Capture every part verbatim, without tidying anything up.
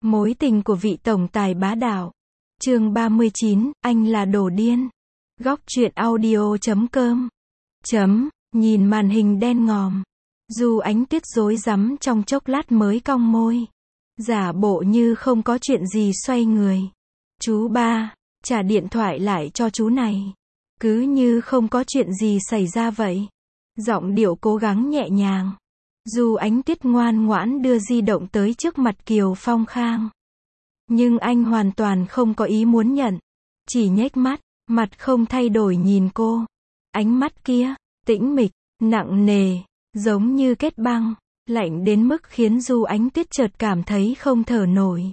Mối tình của vị tổng tài bá đạo. Chương ba mươi chín, anh là đồ điên. Góc truyện audio chấm com. Chấm, nhìn màn hình đen ngòm. Du Ánh Tuyết rối rắm trong chốc lát mới cong môi. Giả bộ như không có chuyện gì xoay người. Chú ba, trả điện thoại lại cho chú này. Cứ như không có chuyện gì xảy ra vậy. Giọng điệu cố gắng nhẹ nhàng. Du Ánh Tuyết ngoan ngoãn đưa di động tới trước mặt Kiều Phong Khang. Nhưng anh hoàn toàn không có ý muốn nhận. Chỉ nhếch mắt, mặt không thay đổi nhìn cô. Ánh mắt kia, tĩnh mịch, nặng nề, giống như kết băng, lạnh đến mức khiến Du Ánh Tuyết chợt cảm thấy không thở nổi.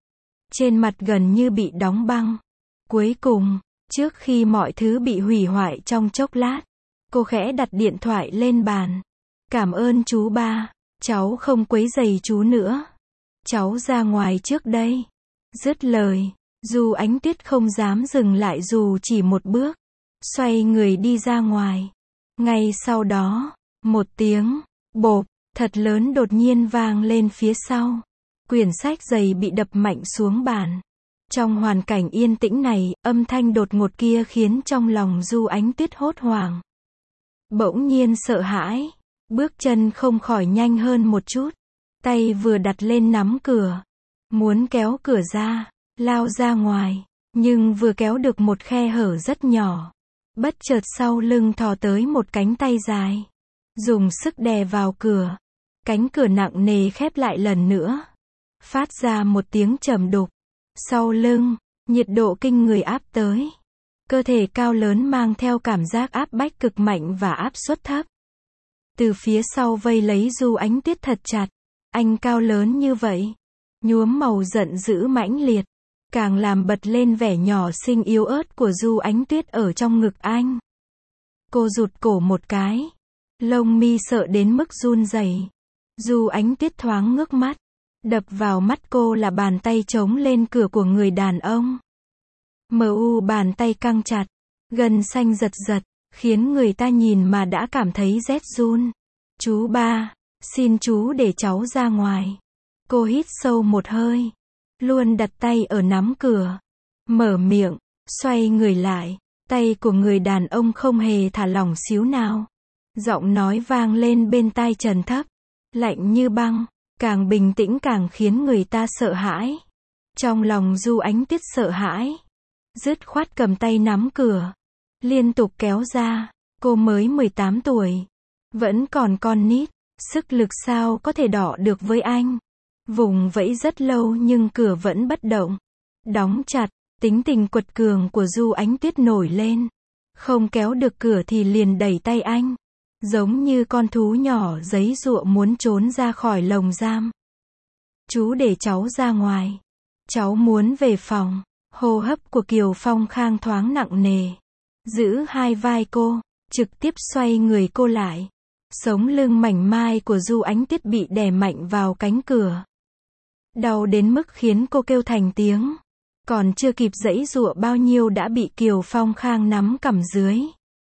Trên mặt gần như bị đóng băng. Cuối cùng, trước khi mọi thứ bị hủy hoại trong chốc lát, cô khẽ đặt điện thoại lên bàn. Cảm ơn chú ba, cháu không quấy rầy chú nữa. Cháu ra ngoài trước đây. Dứt lời, Du Ánh Tuyết không dám dừng lại dù chỉ một bước. Xoay người đi ra ngoài. Ngay sau đó, một tiếng, bộp, thật lớn đột nhiên vang lên phía sau. Quyển sách dày bị đập mạnh xuống bàn. Trong hoàn cảnh yên tĩnh này, âm thanh đột ngột kia khiến trong lòng Du Ánh Tuyết hốt hoảng. Bỗng nhiên sợ hãi. Bước chân không khỏi nhanh hơn một chút. Tay vừa đặt lên nắm cửa. Muốn kéo cửa ra, lao ra ngoài. Nhưng vừa kéo được một khe hở rất nhỏ. Bất chợt sau lưng thò tới một cánh tay dài. Dùng sức đè vào cửa. Cánh cửa nặng nề khép lại lần nữa. Phát ra một tiếng trầm đục. Sau lưng, nhiệt độ kinh người áp tới. Cơ thể cao lớn mang theo cảm giác áp bách cực mạnh và áp suất thấp. Từ phía sau vây lấy Du Ánh Tuyết thật chặt. Anh cao lớn như vậy. Nhuốm màu giận dữ mãnh liệt. Càng làm bật lên vẻ nhỏ xinh yếu ớt của Du Ánh Tuyết ở trong ngực anh. Cô rụt cổ một cái. Lông mi sợ đến mức run rẩy. Du Ánh Tuyết thoáng ngước mắt. Đập vào mắt cô là bàn tay chống lên cửa của người đàn ông. Mờ u bàn tay căng chặt. Gân xanh giật giật. Khiến người ta nhìn mà đã cảm thấy rét run. Chú ba, xin chú để cháu ra ngoài. Cô hít sâu một hơi. Luôn đặt tay ở nắm cửa. Mở miệng, xoay người lại. Tay của người đàn ông không hề thả lỏng xíu nào. Giọng nói vang lên bên tai trầm thấp. Lạnh như băng, càng bình tĩnh càng khiến người ta sợ hãi. Trong lòng Du Ánh Tuyết sợ hãi. Dứt khoát cầm tay nắm cửa. Liên tục kéo ra. Cô mới mười tám tuổi. Vẫn còn con nít. Sức lực sao có thể đọ được với anh. Vùng vẫy rất lâu nhưng cửa vẫn bất động. Đóng chặt. Tính tình quật cường của Du Ánh Tuyết nổi lên. Không kéo được cửa thì liền đẩy tay anh. Giống như con thú nhỏ giấy giụa muốn trốn ra khỏi lồng giam. Chú để cháu ra ngoài. Cháu muốn về phòng. Hô hấp của Kiều Phong Khang thoáng nặng nề. Giữ hai vai cô. Trực tiếp xoay người cô lại. Sống lưng mảnh mai của Du Ánh Tuyết bị đè mạnh vào cánh cửa. Đau đến mức khiến cô kêu thành tiếng. Còn chưa kịp giãy giụa bao nhiêu đã bị Kiều Phong Khang nắm cằm dưới.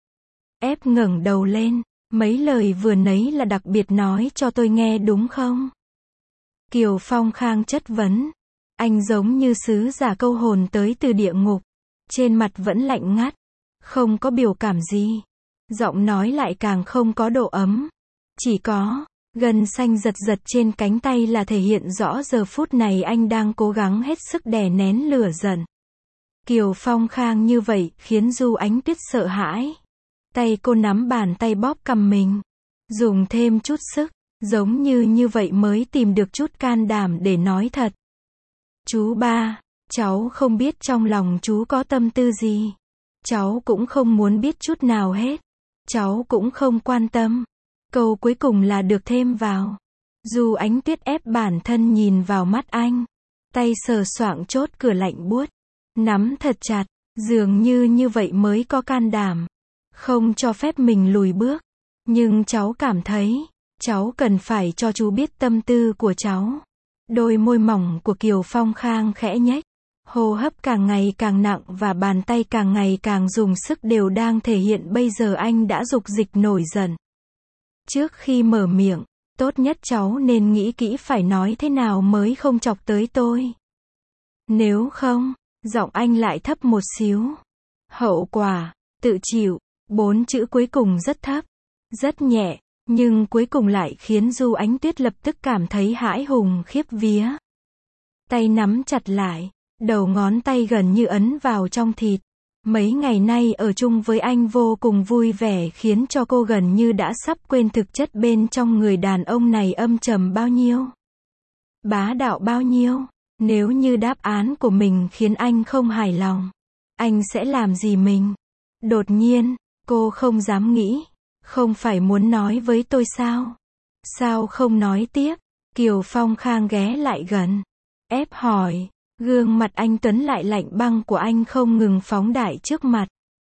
Ép ngẩng đầu lên. Mấy lời vừa nấy là đặc biệt nói cho tôi nghe đúng không? Kiều Phong Khang chất vấn. Anh giống như sứ giả câu hồn tới từ địa ngục. Trên mặt vẫn lạnh ngắt. Không có biểu cảm gì. Giọng nói lại càng không có độ ấm. Chỉ có, gân xanh giật giật trên cánh tay là thể hiện rõ giờ phút này anh đang cố gắng hết sức đè nén lửa giận. Kiều Phong Khang như vậy, khiến Du Ánh Tuyết sợ hãi. Tay cô nắm bàn tay bóp cằm mình. Dùng thêm chút sức, giống như như vậy mới tìm được chút can đảm để nói thật. Chú ba, cháu không biết trong lòng chú có tâm tư gì. Cháu cũng không muốn biết chút nào hết. Cháu cũng không quan tâm. Câu cuối cùng là được thêm vào. Du Ánh Tuyết ép bản thân nhìn vào mắt anh. Tay sờ soạng chốt cửa lạnh buốt. Nắm thật chặt. Dường như như vậy mới có can đảm. Không cho phép mình lùi bước. Nhưng cháu cảm thấy, cháu cần phải cho chú biết tâm tư của cháu. Đôi môi mỏng của Kiều Phong Khang khẽ nhếch. Hô hấp càng ngày càng nặng và bàn tay càng ngày càng dùng sức đều đang thể hiện bây giờ anh đã dục dịch nổi giận. Trước khi mở miệng, Tốt nhất cháu nên nghĩ kỹ phải nói thế nào mới không chọc tới tôi. Nếu không, giọng anh lại thấp một xíu. Hậu quả, tự chịu. Bốn chữ cuối cùng rất thấp, rất nhẹ, nhưng cuối cùng lại khiến Du Ánh Tuyết lập tức cảm thấy hãi hùng khiếp vía. Tay nắm chặt lại, đầu ngón tay gần như ấn vào trong thịt. Mấy ngày nay ở chung với anh vô cùng vui vẻ khiến cho cô gần như đã sắp quên thực chất bên trong người đàn ông này âm trầm bao nhiêu, bá đạo bao nhiêu. Nếu như đáp án của mình khiến anh không hài lòng, anh sẽ làm gì mình? Đột nhiên, cô không dám nghĩ. Không phải muốn nói với tôi sao? Sao không nói tiếp? Kiều Phong Khang ghé lại gần, ép hỏi. Gương mặt anh Tuấn lại lạnh băng của anh không ngừng phóng đại trước mặt.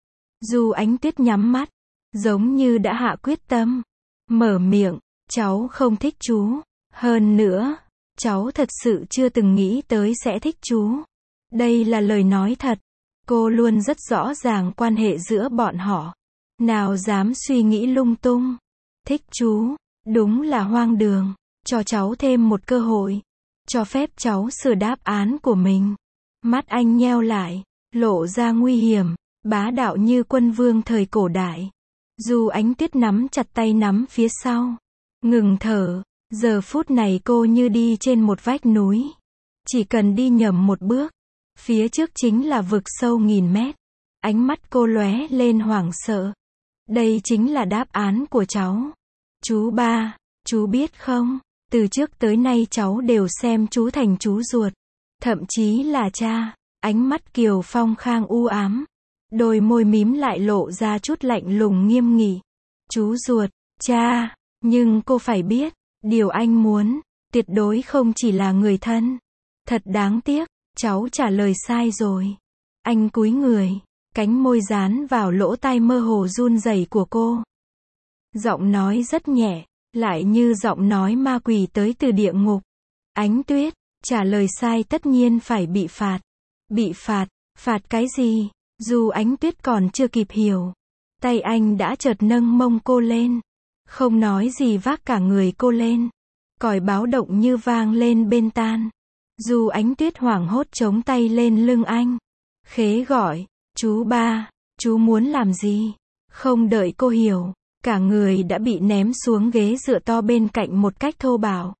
Du Ánh Tuyết nhắm mắt, giống như đã hạ quyết tâm. Mở miệng, cháu không thích chú. Hơn nữa, cháu thật sự chưa từng nghĩ tới sẽ thích chú. Đây là lời nói thật. Cô luôn rất rõ ràng quan hệ giữa bọn họ. Nào dám suy nghĩ lung tung. Thích chú, đúng là hoang đường. Cho cháu thêm một cơ hội. Cho phép cháu sửa đáp án của mình. Mắt anh nheo lại, lộ ra nguy hiểm, bá đạo như quân vương thời cổ đại. Du Ánh Tuyết nắm chặt tay nắm phía sau, ngừng thở. Giờ phút này cô như đi trên một vách núi. Chỉ cần đi nhầm một bước, phía trước chính là vực sâu nghìn mét. Ánh mắt cô lóe lên hoảng sợ. Đây chính là đáp án của cháu. Chú ba, chú biết không? Từ trước tới nay cháu đều xem chú thành chú ruột. Thậm chí là cha. Ánh mắt Kiều Phong Khang u ám. Đôi môi mím lại lộ ra chút lạnh lùng nghiêm nghị. Chú ruột, cha. Nhưng cô phải biết, điều anh muốn, tuyệt đối không chỉ là người thân. Thật đáng tiếc, cháu trả lời sai rồi. Anh cúi người, cánh môi dán vào lỗ tai mơ hồ run rẩy của cô. Giọng nói rất nhẹ, lại như giọng nói ma quỷ tới từ địa ngục. Ánh Tuyết, trả lời sai tất nhiên phải bị phạt. Bị phạt, phạt cái gì? Dù Ánh Tuyết còn chưa kịp hiểu, tay anh đã chợt nâng mông cô lên. Không nói gì vác cả người cô lên. Còi báo động như vang lên bên tai. Dù Ánh Tuyết hoảng hốt chống tay lên lưng anh. Khế gọi, chú ba, chú muốn làm gì? Không đợi cô hiểu, cả người đã bị ném xuống ghế dựa to bên cạnh một cách thô bạo.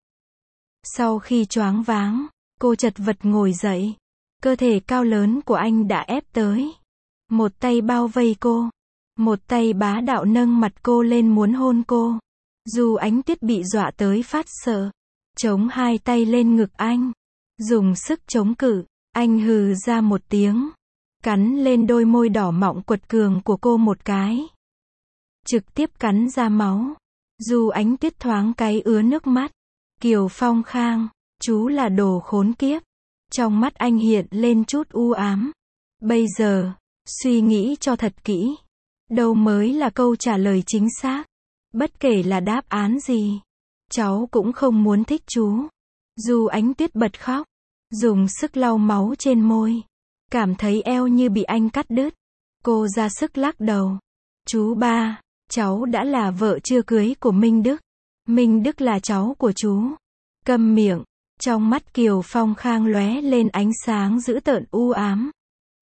Sau khi choáng váng, cô chật vật ngồi dậy. Cơ thể cao lớn của anh đã ép tới. Một tay bao vây cô. Một tay bá đạo nâng mặt cô lên muốn hôn cô. Dù Ánh Tuyết bị dọa tới phát sợ. Chống hai tay lên ngực anh. Dùng sức chống cự. Anh hừ ra một tiếng. Cắn lên đôi môi đỏ mọng quật cường của cô một cái. Trực tiếp cắn ra máu. Dù Ánh Tuyết thoáng cái ứa nước mắt. Kiều Phong Khang, chú là đồ khốn kiếp. Trong mắt anh hiện lên chút u ám. Bây giờ, suy nghĩ cho thật kỹ. Đâu mới là câu trả lời chính xác. Bất kể là đáp án gì, cháu cũng không muốn thích chú. Dù Ánh Tuyết bật khóc, dùng sức lau máu trên môi. Cảm thấy eo như bị anh cắt đứt. Cô ra sức lắc đầu. Chú ba, cháu đã là vợ chưa cưới của Minh Đức. Minh Đức là cháu của chú. Câm miệng. Trong mắt Kiều Phong Khang lóe lên ánh sáng dữ tợn u ám.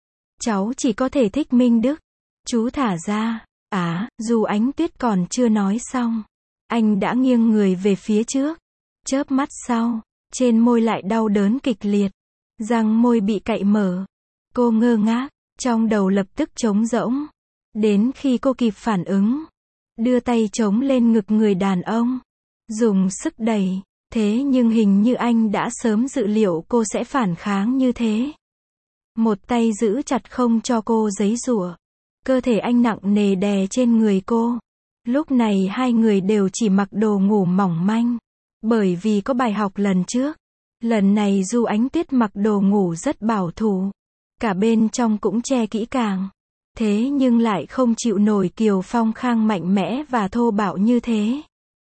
Cháu chỉ có thể thích Minh Đức. Chú thả ra. Á, dù Ánh Tuyết còn chưa nói xong, anh đã nghiêng người về phía trước. Chớp mắt sau, trên môi lại đau đớn kịch liệt. Răng môi bị cạy mở. Cô ngơ ngác, trong đầu lập tức trống rỗng. Đến khi cô kịp phản ứng, đưa tay chống lên ngực người đàn ông, dùng sức đẩy. Thế nhưng hình như anh đã sớm dự liệu cô sẽ phản kháng như thế. Một tay giữ chặt không cho cô giãy giụa. Cơ thể anh nặng nề đè trên người cô. Lúc này hai người đều chỉ mặc đồ ngủ mỏng manh. Bởi vì có bài học lần trước. Lần này dù Ánh Tuyết mặc đồ ngủ rất bảo thủ. Cả bên trong cũng che kỹ càng. Thế nhưng lại không chịu nổi Kiều Phong Khang mạnh mẽ và thô bạo như thế.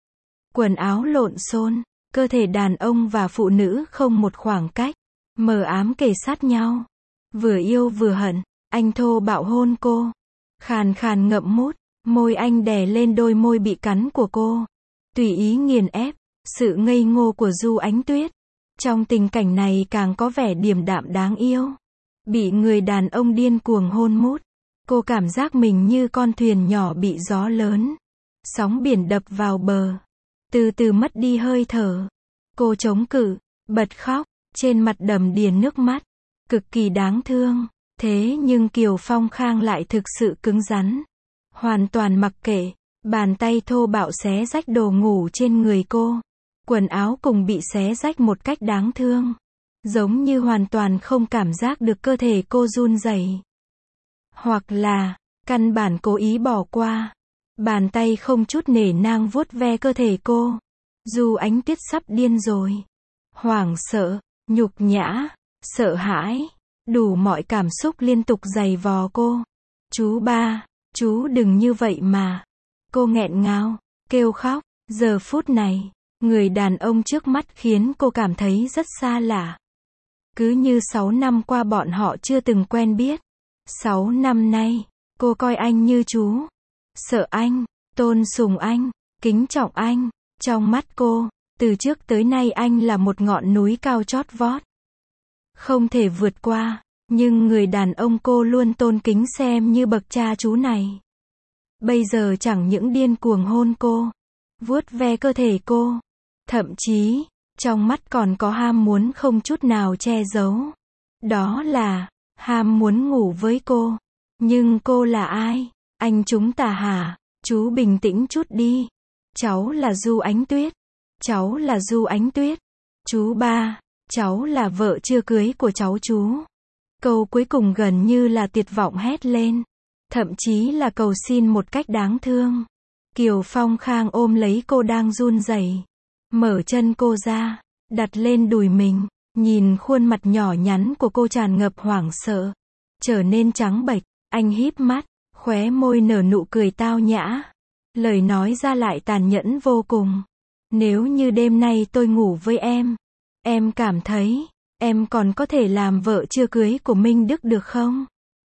Quần áo lộn xộn. Cơ thể đàn ông và phụ nữ không một khoảng cách. Mờ ám kề sát nhau. Vừa yêu vừa hận. Anh thô bạo hôn cô. Khàn khàn ngậm mút. Môi anh đè lên đôi môi bị cắn của cô. Tùy ý nghiền ép. sự ngây ngô của Du Ánh Tuyết. Trong tình cảnh này càng có vẻ điềm đạm đáng yêu. Bị người đàn ông điên cuồng hôn mút, cô cảm giác mình như con thuyền nhỏ bị gió lớn, sóng biển đập vào bờ, từ từ mất đi hơi thở. Cô chống cự, bật khóc, trên mặt đầm đìa nước mắt, cực kỳ đáng thương. Thế nhưng Kiều Phong Khang lại thực sự cứng rắn, hoàn toàn mặc kệ, bàn tay thô bạo xé rách đồ ngủ trên người cô. Quần áo cùng bị xé rách một cách đáng thương, giống như hoàn toàn không cảm giác được cơ thể cô run rẩy, hoặc là căn bản cố ý bỏ qua. Bàn tay không chút nể nang vuốt ve cơ thể cô. Du Ánh Tuyết sắp điên rồi. Hoảng sợ, nhục nhã, sợ hãi, đủ mọi cảm xúc liên tục giày vò cô. Chú ba, chú đừng như vậy mà. Cô nghẹn ngào, kêu khóc. Giờ phút này, người đàn ông trước mắt khiến cô cảm thấy rất xa lạ. Cứ như sáu năm qua bọn họ chưa từng quen biết. Sáu năm nay, cô coi anh như chú. Sợ anh, tôn sùng anh, kính trọng anh. Trong mắt cô, từ trước tới nay anh là một ngọn núi cao chót vót, không thể vượt qua. Nhưng người đàn ông cô luôn tôn kính xem như bậc cha chú này, bây giờ chẳng những điên cuồng hôn cô, vuốt ve cơ thể cô, thậm chí, trong mắt còn có ham muốn không chút nào che giấu. Đó là ham muốn ngủ với cô. Nhưng cô là ai? Anh chúng ta hả? Chú bình tĩnh chút đi. Cháu là Du Ánh Tuyết. Cháu là Du Ánh Tuyết. Chú ba, cháu là vợ chưa cưới của cháu chú. Câu cuối cùng gần như là tuyệt vọng hét lên. Thậm chí là cầu xin một cách đáng thương. Kiều Phong Khang ôm lấy cô đang run rẩy, mở chân cô ra, đặt lên đùi mình, nhìn khuôn mặt nhỏ nhắn của cô tràn ngập hoảng sợ, trở nên trắng bệch. Anh híp mắt, khóe môi nở nụ cười tao nhã. Lời nói ra lại tàn nhẫn vô cùng. Nếu như đêm nay tôi ngủ với em, em cảm thấy, em còn có thể làm vợ chưa cưới của Minh Đức được không?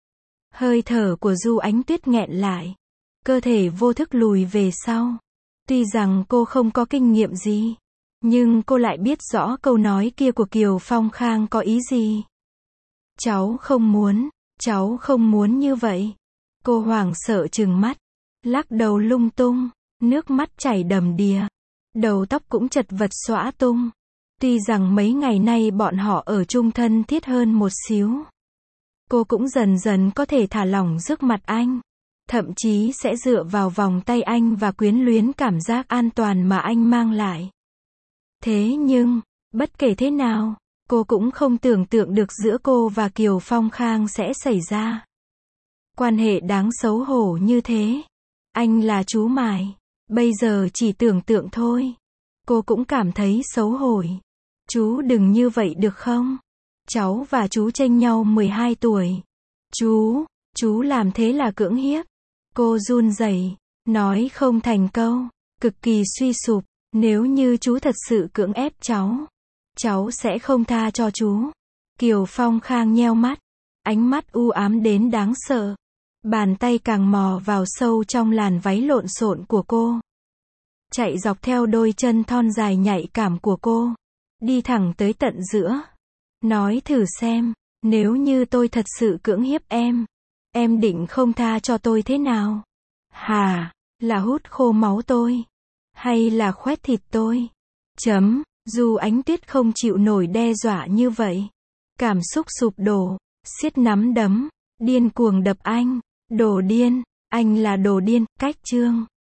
Hơi thở của Du Ánh Tuyết nghẹn lại. Cơ thể vô thức lùi về sau. Tuy rằng cô không có kinh nghiệm gì, nhưng cô lại biết rõ câu nói kia của Kiều Phong Khang có ý gì. Cháu không muốn, cháu không muốn như vậy. Cô hoảng sợ trừng mắt, lắc đầu lung tung, nước mắt chảy đầm đìa. Đầu tóc cũng chật vật xõa tung. Tuy rằng mấy ngày nay bọn họ ở chung thân thiết hơn một xíu, cô cũng dần dần có thể thả lỏng trước mặt anh. Thậm chí sẽ dựa vào vòng tay anh và quyến luyến cảm giác an toàn mà anh mang lại. Thế nhưng, bất kể thế nào, cô cũng không tưởng tượng được giữa cô và Kiều Phong Khang sẽ xảy ra quan hệ đáng xấu hổ như thế. Anh là chú mải. Bây giờ chỉ tưởng tượng thôi, cô cũng cảm thấy xấu hổ. Chú đừng như vậy được không? Cháu và chú chênh nhau mười hai tuổi. Chú, chú làm thế là cưỡng hiếp. Cô run rẩy, nói không thành câu, cực kỳ suy sụp. Nếu như chú thật sự cưỡng ép cháu, cháu sẽ không tha cho chú. Kiều Phong Khang nheo mắt, ánh mắt u ám đến đáng sợ. Bàn tay càng mò vào sâu trong làn váy lộn xộn của cô, chạy dọc theo đôi chân thon dài nhạy cảm của cô, đi thẳng tới tận giữa. Nói thử xem, nếu như tôi thật sự cưỡng hiếp em, em định không tha cho tôi thế nào? Hà, là hút khô máu tôi, hay là khoét thịt tôi? Chấm. Du Ánh Tuyết không chịu nổi đe dọa như vậy, cảm xúc sụp đổ, siết nắm đấm, điên cuồng đập anh. Đồ điên, anh là đồ điên. Cách chương